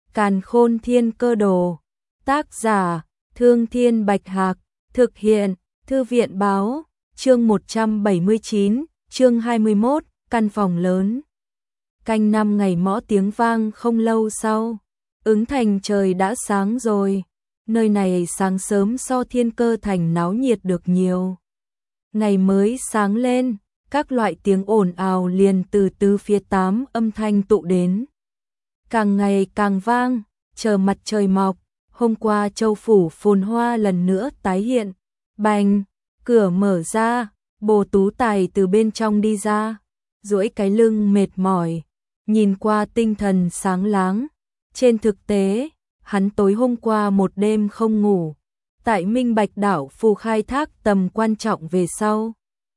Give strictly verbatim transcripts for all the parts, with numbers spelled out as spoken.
Càn Khôn Thiên Cơ Đồ. Tác giả: Thương Thiên Bạch Hạc. Thực hiện: Thư viện Báo. Chương một trăm bảy mươi chín, chương hai mươi mốt, căn phòng lớn. Canh năm ngày mõ tiếng vang không lâu sau, Ứng Thành trời đã sáng rồi. Nơi này sáng sớm so Thiên Cơ Thành náo nhiệt được nhiều. Ngày mới sáng lên, các loại tiếng ồn ào liền từ tứ phía tám âm thanh tụ đến. Càng ngày càng vang, chờ mặt trời mọc, hôm qua châu phủ phồn hoa lần nữa tái hiện. Bành, cửa mở ra, Bồ Tú Tài từ bên trong đi ra, duỗi cái lưng mệt mỏi, nhìn qua tinh thần sáng láng. Trên thực tế, hắn tối hôm qua một đêm không ngủ, tại Minh Bạch đảo phù khai thác tầm quan trọng về sau.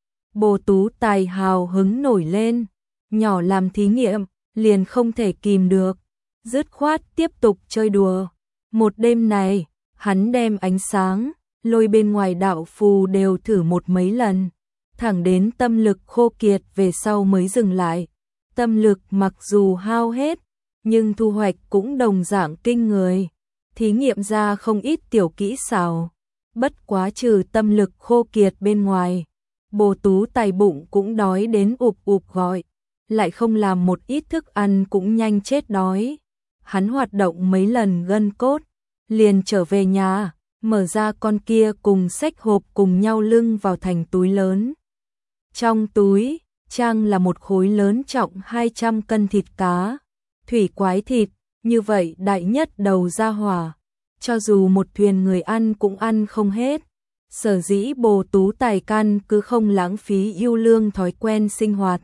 Bồ Tú Tài hào hứng nổi lên, nhỏ làm thí nghiệm, liền không thể kìm được, dứt khoát tiếp tục chơi đùa. Một đêm này, hắn đem ánh sáng, lôi bên ngoài đạo phù đều thử một mấy lần, thẳng đến tâm lực khô kiệt về sau mới dừng lại. Tâm lực mặc dù hao hết, nhưng thu hoạch cũng đồng dạng kinh người. Thí nghiệm ra không ít tiểu kỹ xảo, bất quá trừ tâm lực khô kiệt bên ngoài, Bồ Tú Tài bụng cũng đói đến ụp ụp gọi, lại không làm một ít thức ăn cũng nhanh chết đói. Hắn hoạt động mấy lần gân cốt, liền trở về nhà, mở ra con kia cùng xách hộp cùng nhau lưng vào thành túi lớn. Trong túi, trang là một khối lớn trọng hai trăm cân thịt cá, thủy quái thịt, như vậy đại nhất đầu ra hỏa, cho dù một thuyền người ăn cũng ăn không hết. Sở dĩ Bồ Tú Tài căn cứ không lãng phí yêu lương thói quen sinh hoạt,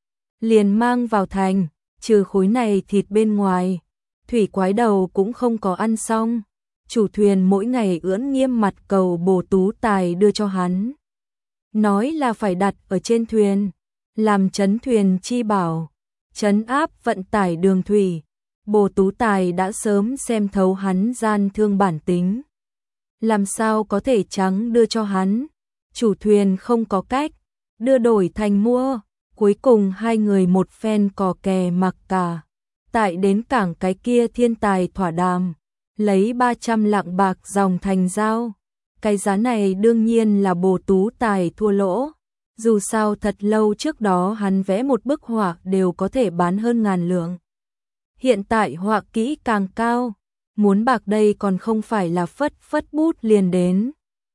liền mang vào thành, trừ khối này thịt bên ngoài, thủy quái đầu cũng không có ăn xong. Chủ thuyền mỗi ngày ưỡn nghiêm mặt cầu Bồ Tú Tài đưa cho hắn, nói là phải đặt ở trên thuyền, làm trấn thuyền chi bảo, trấn áp vận tải đường thủy. Bồ Tú Tài đã sớm xem thấu hắn gian thương bản tính, làm sao có thể trắng đưa cho hắn. Chủ thuyền không có cách, đưa đổi thành mua. Cuối cùng hai người một phen cò kè mặc cả, tại đến cảng cái kia thiên tài thỏa đàm, lấy ba trăm lạng bạc dòng thành giao. Cái giá này đương nhiên là Bồ Tú Tài thua lỗ, dù sao thật lâu trước đó hắn vẽ một bức họa đều có thể bán hơn ngàn lượng. Hiện tại họa kỹ càng cao, muốn bạc đây còn không phải là phất phất bút liền đến.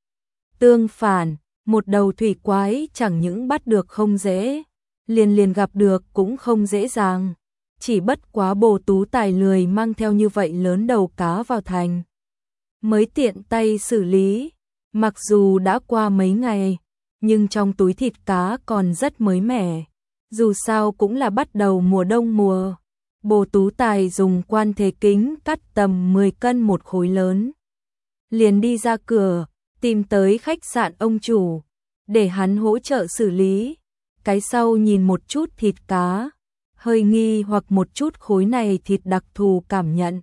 Tương phản, một đầu thủy quái chẳng những bắt được không dễ, liền liền gặp được cũng không dễ dàng. Chỉ bất quá Bồ Tú Tài lười mang theo như vậy lớn đầu cá vào thành, mới tiện tay xử lý. Mặc dù đã qua mấy ngày, nhưng trong túi thịt cá còn rất mới mẻ, dù sao cũng là bắt đầu mùa đông mùa. Bồ Tú Tài dùng quan thế kính cắt tầm mười cân một khối lớn, liền đi ra cửa, tìm tới khách sạn ông chủ, để hắn hỗ trợ xử lý. Cái sau nhìn một chút thịt cá, hơi nghi hoặc một chút khối này thịt đặc thù cảm nhận.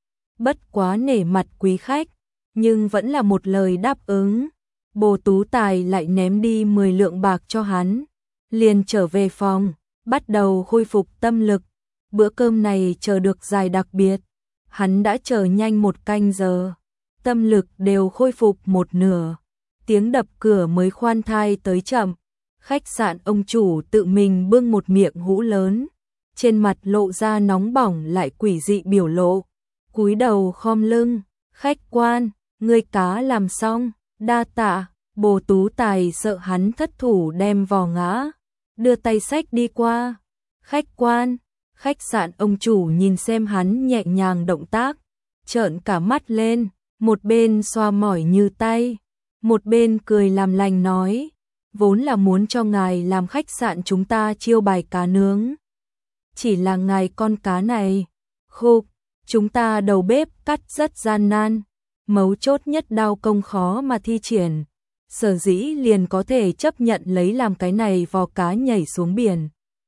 Bất quá nể mặt quý khách, nhưng vẫn là một lời đáp ứng. Bồ Tú Tài lại ném đi mười lượng bạc cho hắn, liền trở về phòng, bắt đầu khôi phục tâm lực. Bữa cơm này chờ được dài đặc biệt, hắn đã chờ nhanh một canh giờ, tâm lực đều khôi phục một nửa. Tiếng đập cửa mới khoan thai tới chậm. Khách sạn ông chủ tự mình bưng một miệng hũ lớn, trên mặt lộ ra nóng bỏng lại quỷ dị biểu lộ, cúi đầu khom lưng. Khách quan, ngươi cá làm xong, đa tạ. Bồ Tú Tài sợ hắn thất thủ đem vò ngã, đưa tay xách đi qua. Khách quan, khách sạn ông chủ nhìn xem hắn nhẹ nhàng động tác, trợn cả mắt lên, một bên xoa mỏi như tay, một bên cười làm lành nói, vốn là muốn cho ngài làm khách sạn chúng ta chiêu bài cá nướng. Chỉ là ngài con cá này, khục, chúng ta đầu bếp cắt rất gian nan, mấu chốt nhất đao công khó mà thi triển, sở dĩ liền có thể chấp nhận lấy làm cái này vò cá nhảy xuống biển.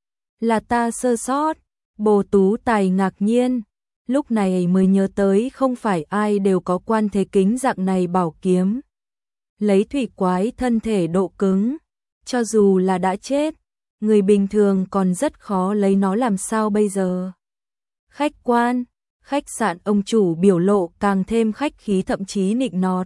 Là ta sơ sót. Bồ Tú Tài ngạc nhiên, lúc này mới nhớ tới không phải ai đều có quan thế kính dạng này bảo kiếm. Lấy thủy quái thân thể độ cứng, cho dù là đã chết, người bình thường còn rất khó lấy nó làm sao bây giờ. Khách quan, khách sạn ông chủ biểu lộ càng thêm khách khí thậm chí nịnh nọt.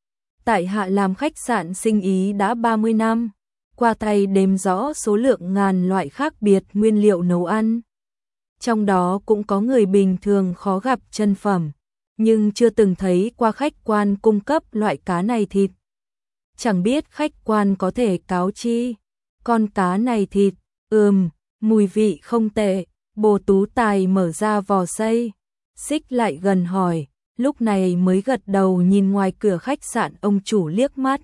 Tại hạ làm khách sạn sinh ý đã ba mươi năm, qua tay đếm rõ số lượng ngàn loại khác biệt nguyên liệu nấu ăn. Trong đó cũng có người bình thường khó gặp chân phẩm, nhưng chưa từng thấy qua khách quan cung cấp loại cá này thịt. Chẳng biết khách quan có thể cáo chi, con cá này thịt, ừm, mùi vị không tệ. Bồ Tú Tài mở ra vò xay, xích lại gần hỏi, lúc này mới gật đầu nhìn ngoài cửa khách sạn ông chủ liếc mắt.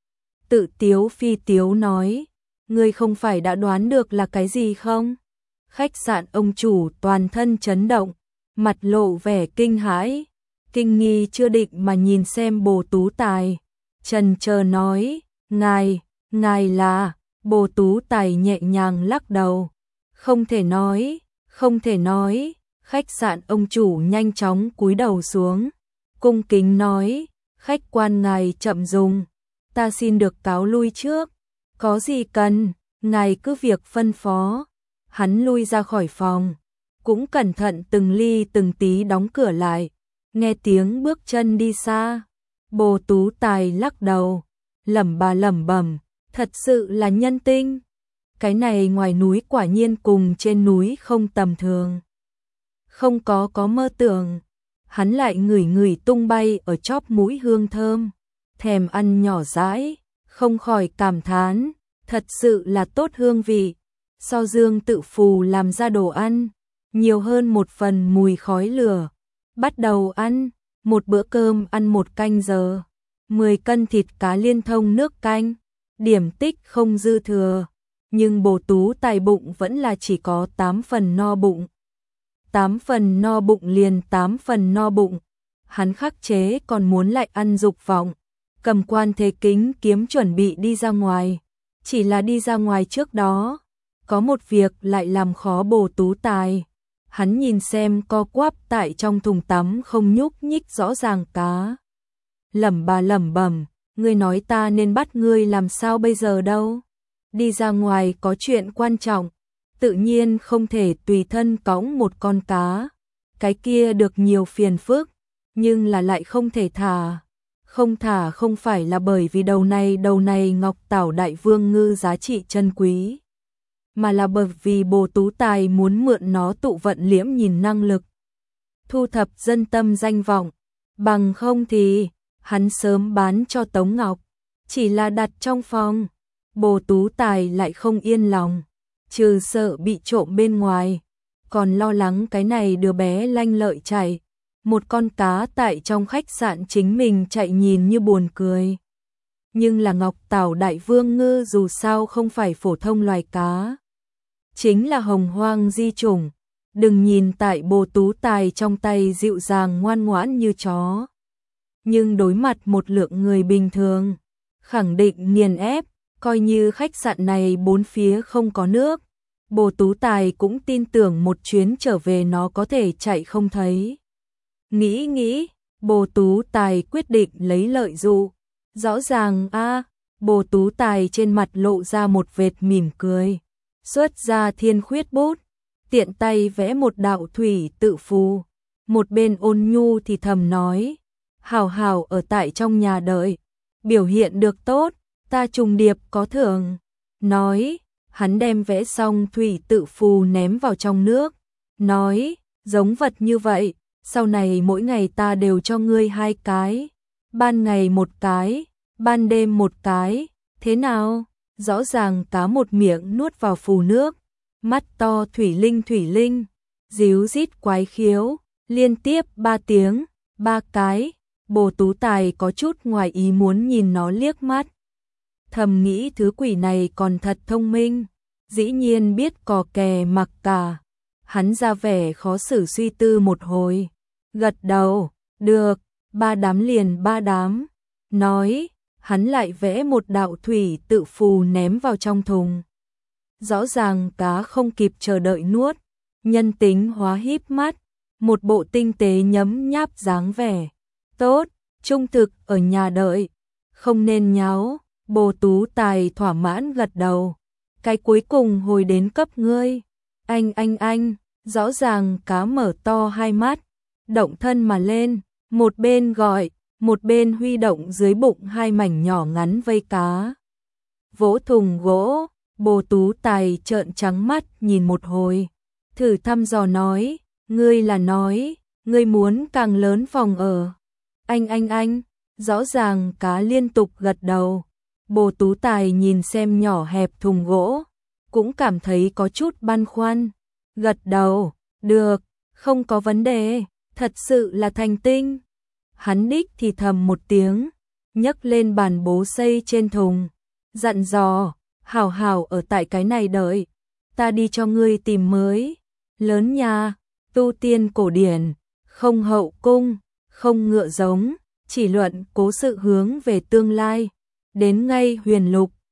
Tự tiếu phi tiếu nói, ngươi không phải đã đoán được là cái gì không? Khách sạn ông chủ toàn thân chấn động, mặt lộ vẻ kinh hãi, kinh nghi chưa định mà nhìn xem Bồ Tú Tài. Trần chờ nói, ngài, ngài là, Bồ Tú Tài nhẹ nhàng lắc đầu, không thể nói, không thể nói. Khách sạn ông chủ nhanh chóng cúi đầu xuống, cung kính nói, khách quan ngài chậm dùng, ta xin được cáo lui trước, có gì cần, ngài cứ việc phân phó. Hắn lui ra khỏi phòng, cũng cẩn thận từng ly từng tí đóng cửa lại, nghe tiếng bước chân đi xa. Bồ Tú Tài lắc đầu, lẩm bà lẩm bẩm, thật sự là nhân tinh. Cái này ngoài núi quả nhiên cùng trên núi không tầm thường. Không có có mơ tưởng, hắn lại ngửi ngửi tung bay ở chóp mũi hương thơm, thèm ăn nhỏ dãi, không khỏi cảm thán, thật sự là tốt hương vị. So Dương Tự Phù làm ra đồ ăn, nhiều hơn một phần mùi khói lửa. Bắt đầu ăn, một bữa cơm ăn một canh giờ, mười cân thịt cá liên thông nước canh, điểm tích không dư thừa, nhưng Bồ Tú Tài bụng vẫn là chỉ có tám phần no bụng. tám phần no bụng liền tám phần no bụng, hắn khắc chế còn muốn lại ăn dục vọng, cầm quan thế kính kiếm chuẩn bị đi ra ngoài, chỉ là đi ra ngoài trước đó. Có một việc lại làm khó Bồ Tú Tài. Hắn nhìn xem co quắp tại trong thùng tắm không nhúc nhích rõ ràng cá. Lẩm bà lẩm bẩm, ngươi nói ta nên bắt ngươi làm sao bây giờ đâu? Đi ra ngoài có chuyện quan trọng, tự nhiên không thể tùy thân cõng một con cá. Cái kia được nhiều phiền phức, nhưng là lại không thể thả. Không thả không phải là bởi vì đầu này đầu này Ngọc Tảo Đại Vương ngư giá trị chân quý, mà là bởi vì Bồ Tú Tài muốn mượn nó tụ vận liễm nhìn năng lực, thu thập dân tâm danh vọng, bằng không thì hắn sớm bán cho Tống Ngọc, chỉ là đặt trong phòng. Bồ Tú Tài lại không yên lòng, trừ sợ bị trộm bên ngoài, còn lo lắng cái này đứa bé lanh lợi chạy, một con cá tại trong khách sạn chính mình chạy nhìn như buồn cười. Nhưng là Ngọc Tảo Đại Vương ngư dù sao không phải phổ thông loài cá, chính là hồng hoang di chủng. Đừng nhìn tại Bồ Tú Tài trong tay dịu dàng ngoan ngoãn như chó, nhưng đối mặt một lượng người bình thường, khẳng định nghiền ép. Coi như khách sạn này bốn phía không có nước, Bồ Tú Tài cũng tin tưởng một chuyến trở về nó có thể chạy không thấy. Nghĩ nghĩ, Bồ Tú Tài quyết định lấy lợi dụ. Rõ ràng a, Bồ Tú Tài trên mặt lộ ra một vệt mỉm cười, xuất ra thiên khuyết bút, tiện tay vẽ một đạo thủy tự phù. Một bên Ôn Nhu thì thầm nói, hảo hảo ở tại trong nhà đợi, biểu hiện được tốt, ta trùng điệp có thưởng. Nói, hắn đem vẽ xong thủy tự phù ném vào trong nước, nói, giống vật như vậy, sau này mỗi ngày ta đều cho ngươi hai cái, ban ngày một cái, ban đêm một cái, thế nào? Rõ ràng cá một miệng nuốt vào phù nước, mắt to thủy linh thủy linh, díu rít quái khiếu, liên tiếp ba tiếng, ba cái. Bồ Tú Tài có chút ngoài ý muốn nhìn nó liếc mắt, thầm nghĩ thứ quỷ này còn thật thông minh, dĩ nhiên biết cò kè mặc cả. Hắn ra vẻ khó xử suy tư một hồi, gật đầu, được, ba đám liền ba đám. Nói, hắn lại vẽ một đạo thủy tự phù ném vào trong thùng. Rõ ràng cá không kịp chờ đợi nuốt, nhân tính hóa híp mắt, một bộ tinh tế nhấm nháp dáng vẻ. Tốt, trung thực ở nhà đợi, không nên nháo. Bồ Tú Tài thỏa mãn gật đầu. Cái cuối cùng hồi đến cấp ngươi. Anh anh anh, rõ ràng cá mở to hai mắt, động thân mà lên, một bên gọi, một bên huy động dưới bụng hai mảnh nhỏ ngắn vây cá. Vỗ thùng gỗ, Bồ Tú Tài trợn trắng mắt nhìn một hồi, thử thăm dò nói, ngươi là nói, ngươi muốn càng lớn phòng ở. Anh anh anh, rõ ràng cá liên tục gật đầu. Bồ Tú Tài nhìn xem nhỏ hẹp thùng gỗ, cũng cảm thấy có chút băn khoăn. Gật đầu, được, không có vấn đề, thật sự là thành tinh. Hắn đích thì thầm một tiếng, nhấc lên bàn bố xây trên thùng, dặn dò, hảo hảo ở tại cái này đợi, ta đi cho ngươi tìm mới. Lớn nhà, tu tiên cổ điển, không hậu cung, không ngựa giống, chỉ luận cố sự hướng về tương lai. Đến ngay huyền lục,